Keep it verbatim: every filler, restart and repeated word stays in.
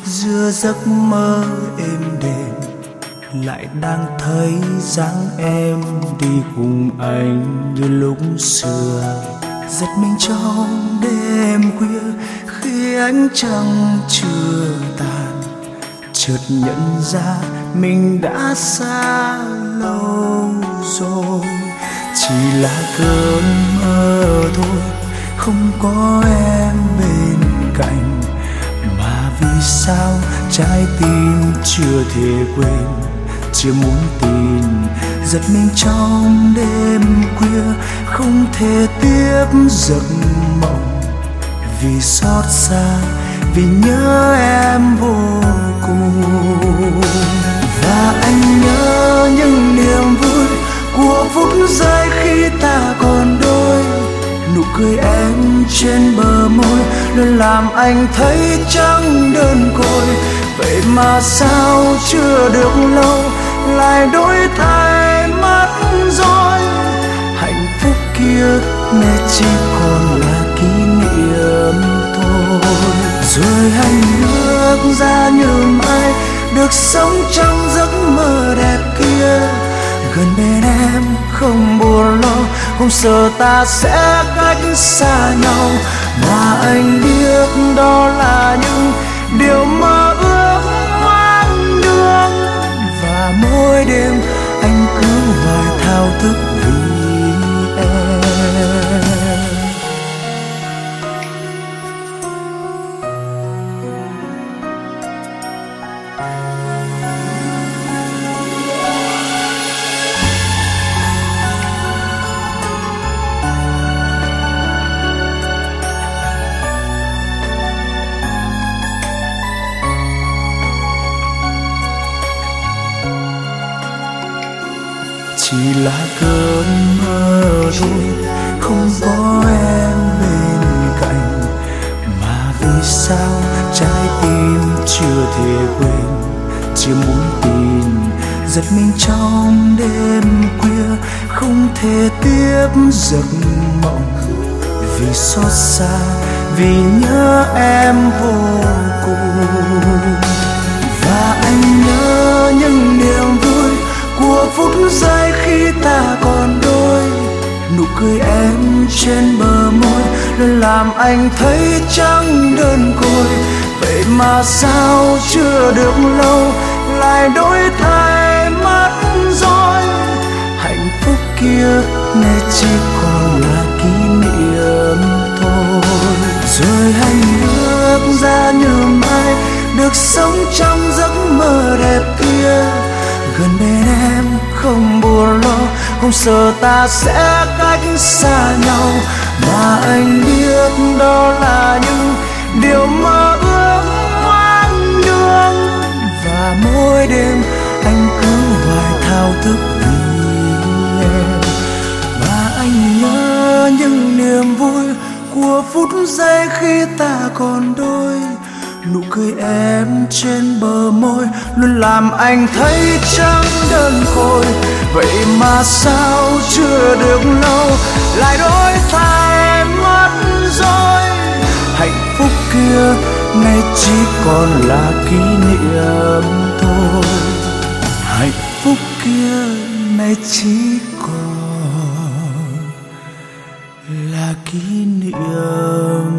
giữa giấc mơ êm đềm lại đang thấy dáng em đi cùng anh như lúc xưa. Giật mình trong đêm khuya khi ánh trăng chưa tàn, chợt nhận ra mình đã xa lâu rồi. Chỉ là cơn mơ thôi, không có em bên cạnh, mà vì sao trái tim chưa thể quên, chưa muốn tin. Giật mình trong đêm khuya không thể tiếp giấc mộng, vì xót xa, vì nhớ em vô cùng. Và anh nhớ những niềm vui của phút giây khi ta còn đôi. Nụ cười em trên bờ môi luôn làm anh thấy chẳng đơn côi. Vậy mà sao chưa được lâu lại đổi thay mất rồi. Hạnh phúc kia nay chỉ còn là kỷ niệm thôi. Rồi anh bước ra như mai, được sống trong giấc mơ đẹp kia. Gần bên em không buồn lo, không sợ ta sẽ cách xa nhau. Mà anh biết đó là những điều mơ ước hoang đường. Và mỗi đêm anh cứ hoài thao thức vì em. Chỉ là cơn mơ thôi, không có em bên cạnh, mà vì sao trái tim chưa thể quên, chưa muốn tin. Giật mình trong đêm khuya không thể tiếp giấc mộng, vì xót xa, vì nhớ em vô cùng. Và anh nhớ những niềm vui của phút giây khi ta còn đôi. Nụ cười em trên bờ môi luôn làm anh thấy chẳng đơn côi. Vậy mà sao chưa được lâu lại đổi thay mất rồi. Hạnh phúc kia nay chỉ còn là kỷ niệm thôi. Rồi anh bước ra như mai, được sống trong giấc mơ đẹp kia. Gần bên em không buồn lo, không sợ ta sẽ cách xa nhau. Mà anh biết đó là những điều mơ ước hoang đường. Và mỗi đêm anh cứ hoài thao thức vì em. Và anh nhớ những niềm vui của phút giây khi ta còn đôi. Nụ cười em trên bờ môi luôn làm anh thấy chẳng đơn côi. Vậy mà sao chưa được lâu lại đổi thay mất rồi. Hạnh phúc kia nay chỉ còn là kỷ niệm thôi. Hạnh phúc kia nay chỉ còn là kỷ niệm